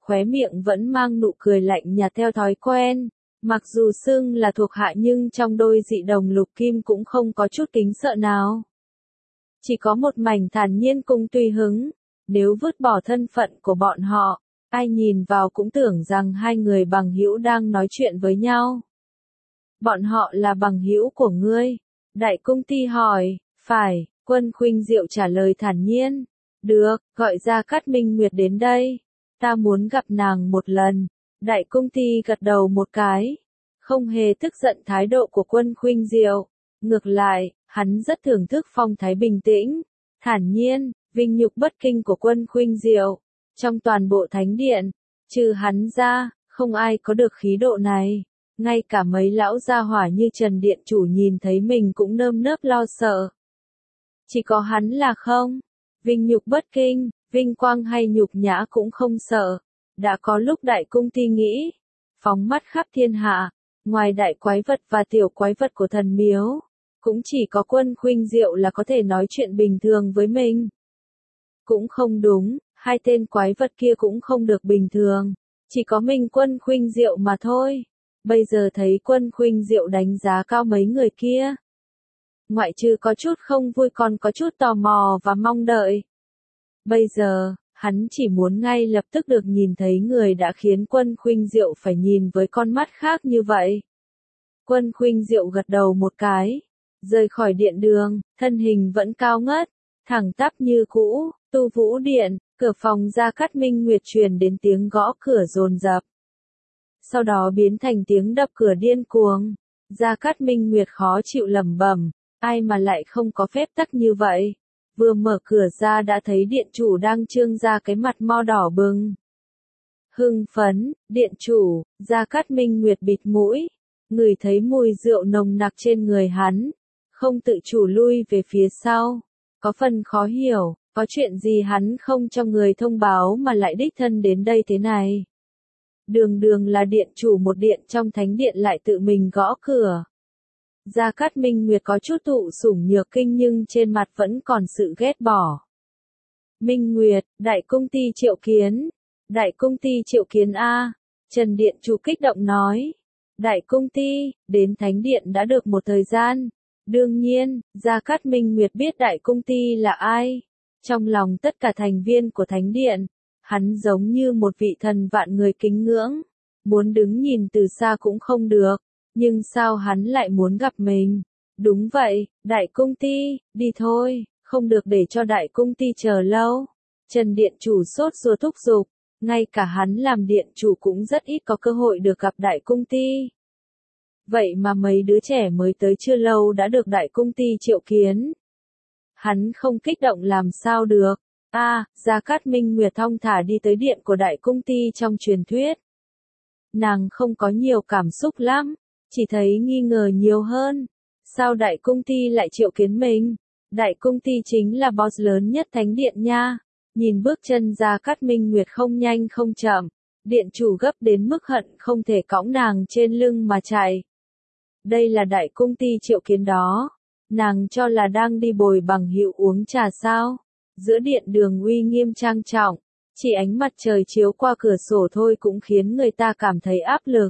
khóe miệng vẫn mang nụ cười lạnh nhạt theo thói quen. Mặc dù xưng là thuộc hạ nhưng trong đôi dị đồng Lục Kim cũng không có chút kính sợ nào. Chỉ có một mảnh thản nhiên cùng tùy hứng. Nếu vứt bỏ thân phận của bọn họ, ai nhìn vào cũng tưởng rằng hai người bằng hữu đang nói chuyện với nhau. Bọn họ là bằng hữu của ngươi? Đại Cung Ti hỏi. Phải, Quân Khuynh Diệu trả lời thản nhiên. Được, gọi Gia Cát Minh Nguyệt đến đây. Ta muốn gặp nàng một lần. Đại Cung Ti gật đầu một cái. Không hề tức giận thái độ của Quân Khuynh Diệu. Ngược lại, hắn rất thưởng thức phong thái bình tĩnh, thản nhiên, vinh nhục bất kinh của Quân Khuynh Diệu. Trong toàn bộ thánh điện, trừ hắn ra, không ai có được khí độ này. Ngay cả mấy lão gia hỏa như Trần Điện Chủ nhìn thấy mình cũng nơm nớp lo sợ. Chỉ có hắn là không. Vinh nhục bất kinh, vinh quang hay nhục nhã cũng không sợ. Đã có lúc Đại Cung Ti nghĩ, phóng mắt khắp thiên hạ, ngoài đại quái vật và tiểu quái vật của thần miếu, cũng chỉ có Quân Khuynh Diệu là có thể nói chuyện bình thường với mình. Cũng không đúng, hai tên quái vật kia cũng không được bình thường, chỉ có mình Quân Khuynh Diệu mà thôi. Bây giờ thấy Quân Khuynh Diệu đánh giá cao mấy người kia, ngoại trừ có chút không vui còn có chút tò mò và mong đợi. Bây giờ, hắn chỉ muốn ngay lập tức được nhìn thấy người đã khiến Quân Khuynh Diệu phải nhìn với con mắt khác như vậy. Quân Khuynh Diệu gật đầu một cái, rời khỏi điện đường, thân hình vẫn cao ngất, thẳng tắp như cũ. Tu Vũ Điện, cửa phòng Gia Cát Minh Nguyệt truyền đến tiếng gõ cửa dồn dập. Sau đó biến thành tiếng đập cửa điên cuồng. Gia Cát Minh Nguyệt khó chịu lẩm bẩm, ai mà lại không có phép tắc như vậy. Vừa mở cửa ra đã thấy điện chủ đang trương ra cái mặt mo đỏ bừng. Hưng phấn, điện chủ, Gia Cát Minh Nguyệt bịt mũi, ngửi thấy mùi rượu nồng nặc trên người hắn, không tự chủ lui về phía sau, có phần khó hiểu, có chuyện gì hắn không cho người thông báo mà lại đích thân đến đây thế này. Đường đường là điện chủ một điện trong thánh điện lại tự mình gõ cửa. Gia Cát Minh Nguyệt có chút thụ sủng nhược kinh nhưng trên mặt vẫn còn sự ghét bỏ. Minh Nguyệt, Đại Cung Ti triệu kiến. Đại Cung Ti triệu kiến a. Trần Điện Chủ kích động nói. Đại Cung Ti, đến thánh điện đã được một thời gian. Đương nhiên, Gia Cát Minh Nguyệt biết Đại Cung Ti là ai. Trong lòng tất cả thành viên của thánh điện, hắn giống như một vị thần vạn người kính ngưỡng. Muốn đứng nhìn từ xa cũng không được. Nhưng sao hắn lại muốn gặp mình? Đúng vậy, Đại Cung Ti, đi thôi, không được để cho Đại Cung Ti chờ lâu. Trần Điện Chủ sốt ruột thúc giục, ngay cả hắn làm điện chủ cũng rất ít có cơ hội được gặp Đại Cung Ti. Vậy mà mấy đứa trẻ mới tới chưa lâu đã được Đại Cung Ti triệu kiến. Hắn không kích động làm sao được. Gia Cát Minh Nguyệt thong thả đi tới điện của Đại Cung Ti trong truyền thuyết. Nàng không có nhiều cảm xúc lắm, chỉ thấy nghi ngờ nhiều hơn. Sao Đại Cung Ti lại triệu kiến mình? Đại Cung Ti chính là boss lớn nhất thánh điện nha. Nhìn bước chân Gia Cát Minh Nguyệt không nhanh không chậm, điện chủ gấp đến mức hận không thể cõng nàng trên lưng mà chạy. Đây là Đại Cung Ti triệu kiến đó. Nàng cho là đang đi bồi bằng hữu uống trà sao? Giữa điện đường uy nghiêm trang trọng, chỉ ánh mặt trời chiếu qua cửa sổ thôi cũng khiến người ta cảm thấy áp lực.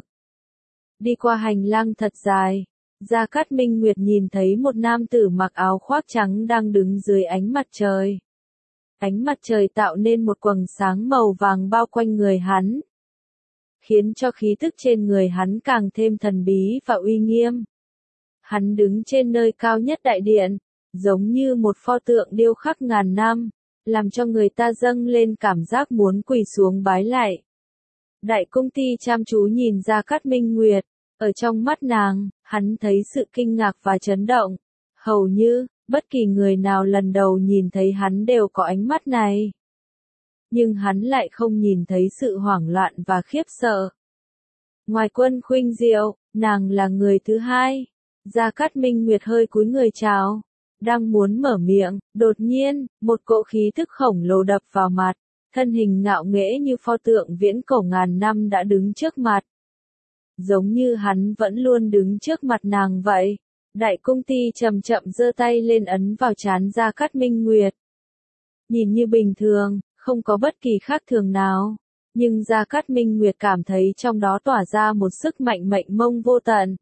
Đi qua hành lang thật dài, Gia Cát Minh Nguyệt nhìn thấy một nam tử mặc áo khoác trắng đang đứng dưới ánh mặt trời. Ánh mặt trời tạo nên một quầng sáng màu vàng bao quanh người hắn, khiến cho khí tức trên người hắn càng thêm thần bí và uy nghiêm. Hắn đứng trên nơi cao nhất đại điện, giống như một pho tượng điêu khắc ngàn năm, làm cho người ta dâng lên cảm giác muốn quỳ xuống bái lạy. Đại Cung Ti chăm chú nhìn Gia Cát Minh Nguyệt, ở trong mắt nàng, hắn thấy sự kinh ngạc và chấn động. Hầu như, bất kỳ người nào lần đầu nhìn thấy hắn đều có ánh mắt này. Nhưng hắn lại không nhìn thấy sự hoảng loạn và khiếp sợ. Ngoài Quân Khuynh Diệu, nàng là người thứ hai. Gia Cát Minh Nguyệt hơi cúi người chào. Đang muốn mở miệng, đột nhiên, một cỗ khí thức khổng lồ đập vào mặt. Thân hình ngạo nghễ như pho tượng viễn cổ ngàn năm đã đứng trước mặt. Giống như hắn vẫn luôn đứng trước mặt nàng vậy. Đại Cung Ti chậm chậm giơ tay lên ấn vào trán Gia Cát Minh Nguyệt. Nhìn như bình thường, không có bất kỳ khác thường nào. Nhưng Gia Cát Minh Nguyệt cảm thấy trong đó tỏa ra một sức mạnh mênh mông vô tận.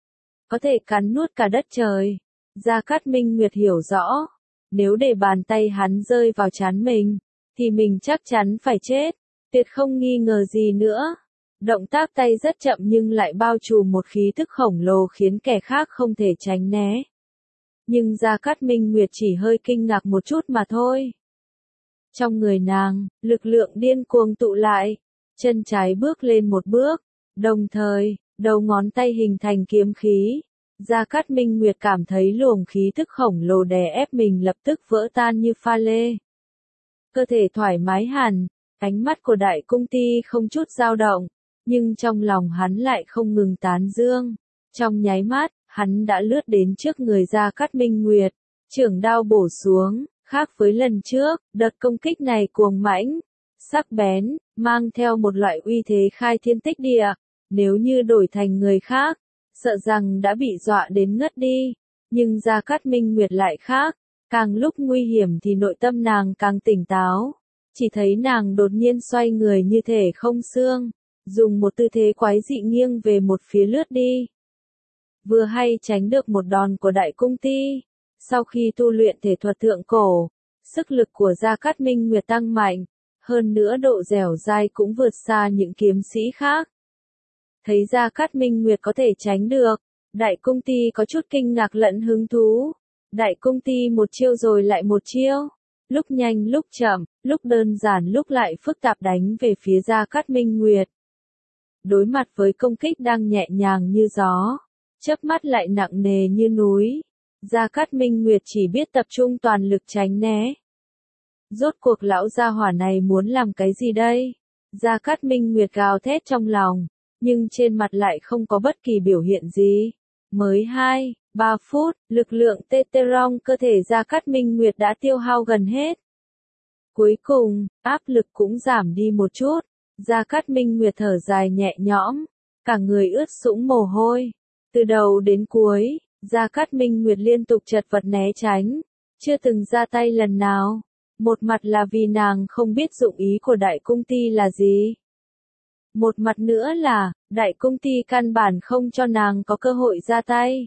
Có thể cắn nuốt cả đất trời. Gia Cát Minh Nguyệt hiểu rõ, nếu để bàn tay hắn rơi vào trán mình, thì mình chắc chắn phải chết, tuyệt không nghi ngờ gì nữa. Động tác tay rất chậm nhưng lại bao trùm một khí tức khổng lồ khiến kẻ khác không thể tránh né. Nhưng Gia Cát Minh Nguyệt chỉ hơi kinh ngạc một chút mà thôi. Trong người nàng, lực lượng điên cuồng tụ lại, chân trái bước lên một bước, đồng thời, đầu ngón tay hình thành kiếm khí. Gia Cát Minh Nguyệt cảm thấy luồng khí tức khổng lồ đè ép mình lập tức vỡ tan như pha lê. Cơ thể thoải mái hẳn, ánh mắt của Đại Cung Ti không chút dao động, nhưng trong lòng hắn lại không ngừng tán dương. Trong nháy mắt, hắn đã lướt đến trước người Gia Cát Minh Nguyệt, chưởng đao bổ xuống, khác với lần trước, đợt công kích này cuồng mãnh, sắc bén, mang theo một loại uy thế khai thiên tích địa. Nếu như đổi thành người khác, sợ rằng đã bị dọa đến ngất đi, nhưng Gia Cát Minh Nguyệt lại khác, càng lúc nguy hiểm thì nội tâm nàng càng tỉnh táo, chỉ thấy nàng đột nhiên xoay người như thể không xương, dùng một tư thế quái dị nghiêng về một phía lướt đi. Vừa hay tránh được một đòn của Đại Cung Ti, sau khi tu luyện thể thuật thượng cổ, sức lực của Gia Cát Minh Nguyệt tăng mạnh, hơn nữa độ dẻo dai cũng vượt xa những kiếm sĩ khác. Thấy Gia Cát Minh Nguyệt có thể tránh được, Đại Cung Ti có chút kinh ngạc lẫn hứng thú. Đại Cung Ti một chiêu rồi lại một chiêu, lúc nhanh lúc chậm, lúc đơn giản lúc lại phức tạp đánh về phía Gia Cát Minh Nguyệt. Đối mặt với công kích đang nhẹ nhàng như gió, chớp mắt lại nặng nề như núi, Gia Cát Minh Nguyệt chỉ biết tập trung toàn lực tránh né. Rốt cuộc lão gia hỏa này muốn làm cái gì đây? Gia Cát Minh Nguyệt gào thét trong lòng, nhưng trên mặt lại không có bất kỳ biểu hiện gì. Mới 2-3 phút, lực lượng tê tê rong cơ thể Gia Cát Minh Nguyệt đã tiêu hao gần hết. Cuối cùng, áp lực cũng giảm đi một chút, Gia Cát Minh Nguyệt thở dài nhẹ nhõm, cả người ướt sũng mồ hôi. Từ đầu đến cuối, Gia Cát Minh Nguyệt liên tục chật vật né tránh, chưa từng ra tay lần nào. Một mặt là vì nàng không biết dụng ý của Đại Cung Ti là gì. Một mặt nữa là, Đại Cung Ti căn bản không cho nàng có cơ hội ra tay.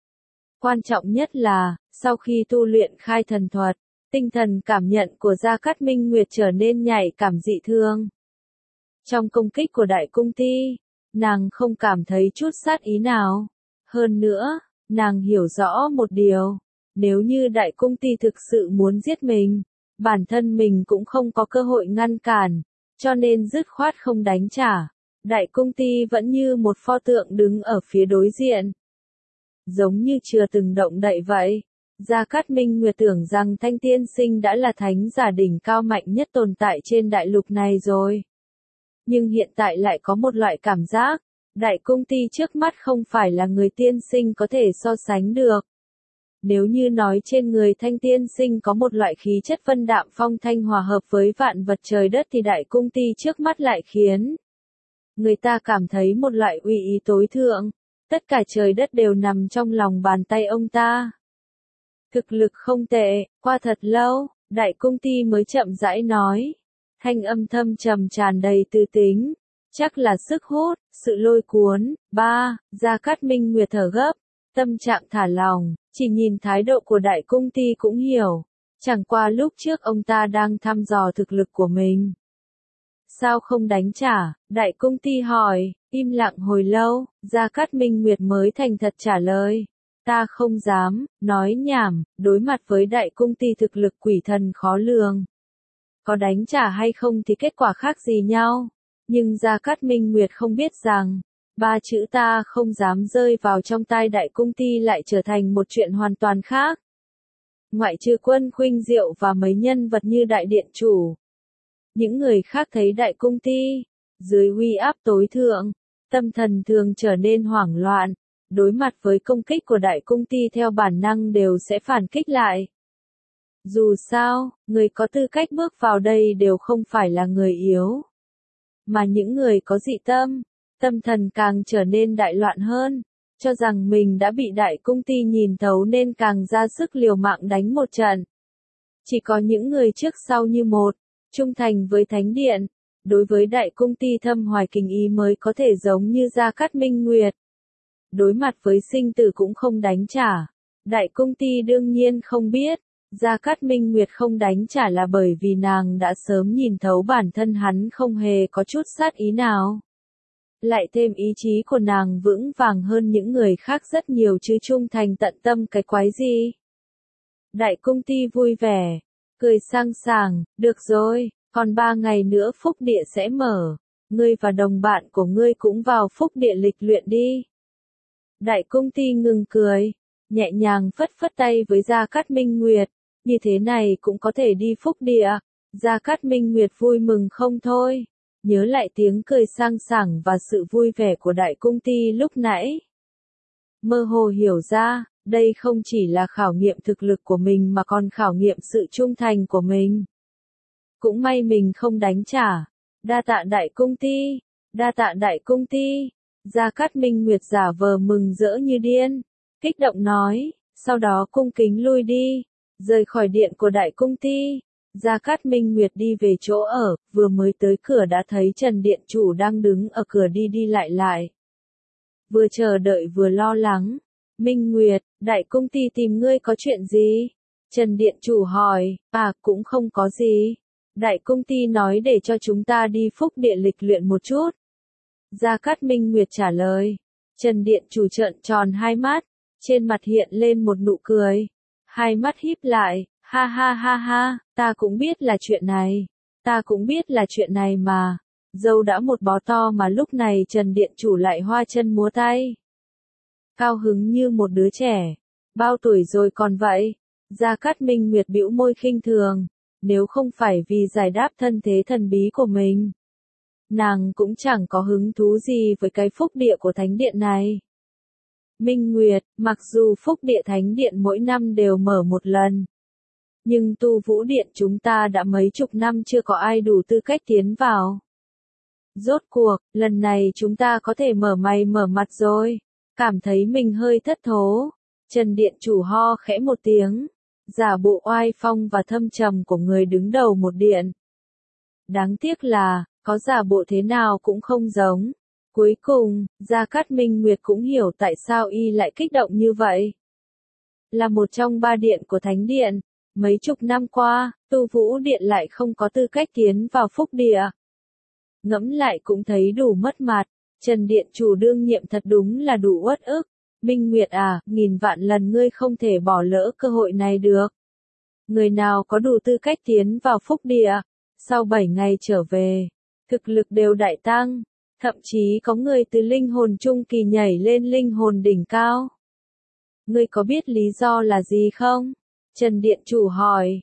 Quan trọng nhất là, sau khi tu luyện khai thần thuật, tinh thần cảm nhận của Gia Cát Minh Nguyệt trở nên nhạy cảm dị thường. Trong công kích của Đại Cung Ti, nàng không cảm thấy chút sát ý nào. Hơn nữa, nàng hiểu rõ một điều, nếu như Đại Cung Ti thực sự muốn giết mình, bản thân mình cũng không có cơ hội ngăn cản, cho nên dứt khoát không đánh trả. Đại Cung Ti vẫn như một pho tượng đứng ở phía đối diện, giống như chưa từng động đậy vậy. Gia Cát Minh Nguyệt tưởng rằng Thanh Tiên Sinh đã là thánh giả đỉnh cao mạnh nhất tồn tại trên đại lục này rồi. Nhưng hiện tại lại có một loại cảm giác, Đại Cung Ti trước mắt không phải là người tiên sinh có thể so sánh được. Nếu như nói trên người Thanh Tiên Sinh có một loại khí chất vân đạm phong thanh hòa hợp với vạn vật trời đất thì Đại Cung Ti trước mắt lại khiến người ta cảm thấy một loại uy ý tối thượng, tất cả trời đất đều nằm trong lòng bàn tay ông ta. Thực lực không tệ, qua thật lâu, Đại Cung Ti mới chậm rãi nói, thanh âm thâm trầm tràn đầy tư tính, chắc là sức hút, sự lôi cuốn. Gia Cát Minh Nguyệt thở gấp, tâm trạng thả lòng, chỉ nhìn thái độ của Đại Cung Ti cũng hiểu, chẳng qua lúc trước ông ta đang thăm dò thực lực của mình. Sao không đánh trả? Đại Cung Ti hỏi, im lặng hồi lâu, Gia Cát Minh Nguyệt mới thành thật trả lời. Ta không dám, nói nhảm, đối mặt với Đại Cung Ti thực lực quỷ thần khó lường. Có đánh trả hay không thì kết quả khác gì nhau. Nhưng Gia Cát Minh Nguyệt không biết rằng, 3 chữ ta không dám rơi vào trong tai Đại Cung Ti lại trở thành một chuyện hoàn toàn khác. Ngoại trừ Quân Khuynh Diệu và mấy nhân vật như Đại Điện Chủ, những người khác thấy Đại Cung Ti, dưới uy áp tối thượng, tâm thần thường trở nên hoảng loạn, đối mặt với công kích của Đại Cung Ti theo bản năng đều sẽ phản kích lại. Dù sao, người có tư cách bước vào đây đều không phải là người yếu, mà những người có dị tâm, tâm thần càng trở nên đại loạn hơn, cho rằng mình đã bị Đại Cung Ti nhìn thấu nên càng ra sức liều mạng đánh một trận. Chỉ có những người trước sau như một, trung thành với Thánh Điện, Đối với đại cung ti thâm hoài kính ý mới có thể giống như Gia Cát Minh Nguyệt. Đối mặt với sinh tử cũng không đánh trả. Đại cung ti đương nhiên không biết, Gia Cát Minh Nguyệt không đánh trả là bởi vì nàng đã sớm nhìn thấu bản thân hắn không hề có chút sát ý nào. Lại thêm ý chí của nàng vững vàng hơn những người khác rất nhiều chứ trung thành tận tâm cái quái gì. Đại cung ti vui vẻ, cười sang sảng, được rồi, còn 3 ngày nữa phúc địa sẽ mở, ngươi và đồng bạn của ngươi cũng vào phúc địa lịch luyện đi. Đại cung ti ngừng cười, nhẹ nhàng phất phất tay với Gia Cát Minh Nguyệt, như thế này cũng có thể đi phúc địa. Gia Cát Minh Nguyệt vui mừng không thôi, nhớ lại tiếng cười sang sảng và sự vui vẻ của đại cung ti lúc nãy. Mơ hồ hiểu ra, đây không chỉ là khảo nghiệm thực lực của mình mà còn khảo nghiệm sự trung thành của mình. Cũng may mình không đánh trả. Đa tạ đại cung ti, đa tạ đại cung ti. Gia Cát Minh Nguyệt giả vờ mừng rỡ như điên, kích động nói, sau đó cung kính lui đi, rời khỏi điện của đại cung ti. Gia Cát Minh Nguyệt đi về chỗ ở, vừa mới tới cửa đã thấy Trần Điện Chủ đang đứng ở cửa đi đi lại lại. Vừa chờ đợi vừa lo lắng. Minh Nguyệt, đại cung ti tìm ngươi có chuyện gì? Trần Điện Chủ hỏi, cũng không có gì. Đại cung ti nói để cho chúng ta đi phúc địa lịch luyện một chút. Gia Cát Minh Nguyệt trả lời. Trần Điện Chủ trợn tròn hai mắt, trên mặt hiện lên một nụ cười. Hai mắt híp lại, ha ha ha ha, ta cũng biết là chuyện này. Ta cũng biết là chuyện này mà. Dâu đã một bó to mà lúc này Trần Điện Chủ lại hoa chân múa tay. Cao hứng như một đứa trẻ. Bao tuổi rồi còn vậy? Gia Cát Minh Nguyệt bĩu môi khinh thường. Nếu không phải vì giải đáp thân thế thần bí của mình, nàng cũng chẳng có hứng thú gì với cái phúc địa của thánh điện này. Minh Nguyệt, mặc dù phúc địa thánh điện mỗi năm đều mở một lần, nhưng tu vũ điện chúng ta đã mấy chục năm chưa có ai đủ tư cách tiến vào. Rốt cuộc, lần này chúng ta có thể mở mày mở mặt rồi. Cảm thấy mình hơi thất thố. Trần Điện Chủ ho khẽ một tiếng, giả bộ oai phong và thâm trầm của người đứng đầu một điện. Đáng tiếc là, có giả bộ thế nào cũng không giống. Cuối cùng, Gia Cát Minh Nguyệt cũng hiểu tại sao y lại kích động như vậy. Là một trong 3 điện của Thánh Điện, mấy chục năm qua, tu vũ điện lại không có tư cách tiến vào phúc địa. Ngẫm lại cũng thấy đủ mất mặt, Trần Điện Chủ đương nhiệm thật đúng là đủ uất ức. Minh Nguyệt nghìn vạn lần ngươi không thể bỏ lỡ cơ hội này được. Người nào có đủ tư cách tiến vào phúc địa, sau 7 ngày trở về, thực lực đều đại tăng, thậm chí có người từ linh hồn trung kỳ nhảy lên linh hồn đỉnh cao. Ngươi có biết lý do là gì không? Trần Điện Chủ hỏi,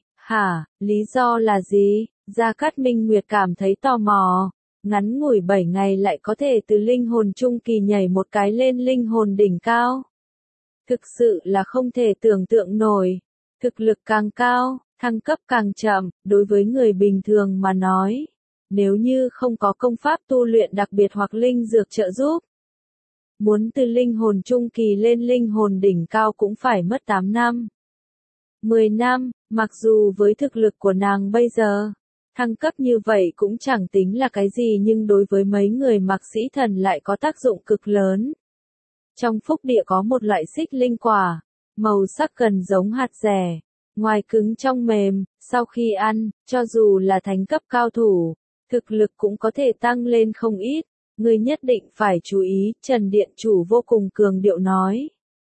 lý do là gì? Gia Cát Minh Nguyệt cảm thấy tò mò. Ngắn ngủi 7 ngày lại có thể từ linh hồn trung kỳ nhảy một cái lên linh hồn đỉnh cao. Thực sự là không thể tưởng tượng nổi. Thực lực càng cao, thăng cấp càng chậm, đối với người bình thường mà nói. Nếu như không có công pháp tu luyện đặc biệt hoặc linh dược trợ giúp, muốn từ linh hồn trung kỳ lên linh hồn đỉnh cao cũng phải mất 8 năm. 10 năm, mặc dù với thực lực của nàng bây giờ, thăng cấp như vậy cũng chẳng tính là cái gì nhưng đối với mấy người mặc sĩ thần lại có tác dụng cực lớn. Trong phúc địa có một loại xích linh quả, màu sắc gần giống hạt dẻ, ngoài cứng trong mềm, sau khi ăn, cho dù là thánh cấp cao thủ, thực lực cũng có thể tăng lên không ít, người nhất định phải chú ý, Trần Điện Chủ vô cùng cường điệu nói.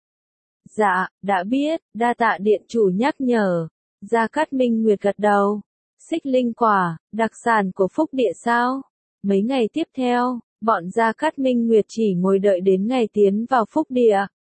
Dạ, đã biết, đa tạ Điện Chủ nhắc nhở. Gia Cát Minh Nguyệt gật đầu. Xích linh quả, đặc sản của phúc địa sao? Mấy ngày tiếp theo, bọn Gia Cát Minh Nguyệt chỉ ngồi đợi đến ngày tiến vào phúc địa.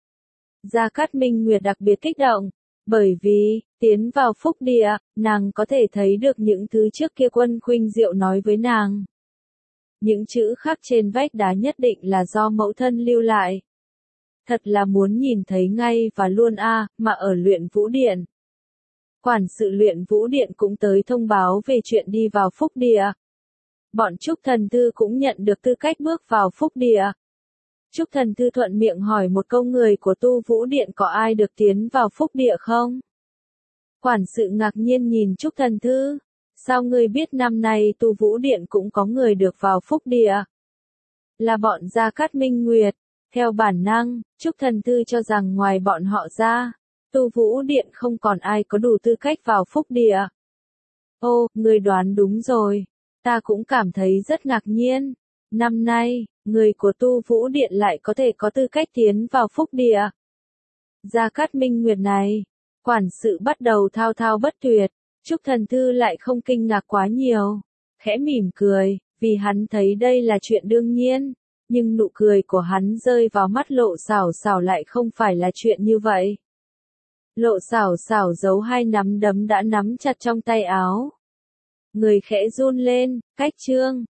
Gia Cát Minh Nguyệt đặc biệt kích động, bởi vì, tiến vào phúc địa, nàng có thể thấy được những thứ trước kia Quân Khuynh Diệu nói với nàng. Những chữ khắc trên vách đá nhất định là do mẫu thân lưu lại. Thật là muốn nhìn thấy ngay và luôn mà ở luyện vũ điện. Quản sự luyện vũ điện cũng tới thông báo về chuyện đi vào phúc địa. Bọn Trúc Thần Thư cũng nhận được tư cách bước vào phúc địa. Trúc Thần Thư thuận miệng hỏi một câu người của tu vũ điện có ai được tiến vào phúc địa không? Quản sự ngạc nhiên nhìn Trúc Thần Thư. sao ngươi biết năm nay Tu Vũ Điện cũng có người được vào phúc địa? Là bọn Gia Cát Minh Nguyệt. Theo bản năng, Trúc Thần Thư cho rằng ngoài bọn họ ra, Tu Vũ Điện không còn ai có đủ tư cách vào phúc địa. Ô, ngươi đoán đúng rồi. Ta cũng cảm thấy rất ngạc nhiên. Năm nay, người của Tu Vũ Điện lại có thể có tư cách tiến vào phúc địa. Gia Cát Minh Nguyệt này, quản sự bắt đầu thao thao bất tuyệt. Trúc Thần Thư lại không kinh ngạc quá nhiều. Khẽ mỉm cười, vì hắn thấy đây là chuyện đương nhiên. Nhưng nụ cười của hắn rơi vào mắt Lộ Xảo Xảo lại không phải là chuyện như vậy. Lộ Xảo Xảo giấu hai nắm đấm đã nắm chặt trong tay áo. Người khẽ run lên, cách trương.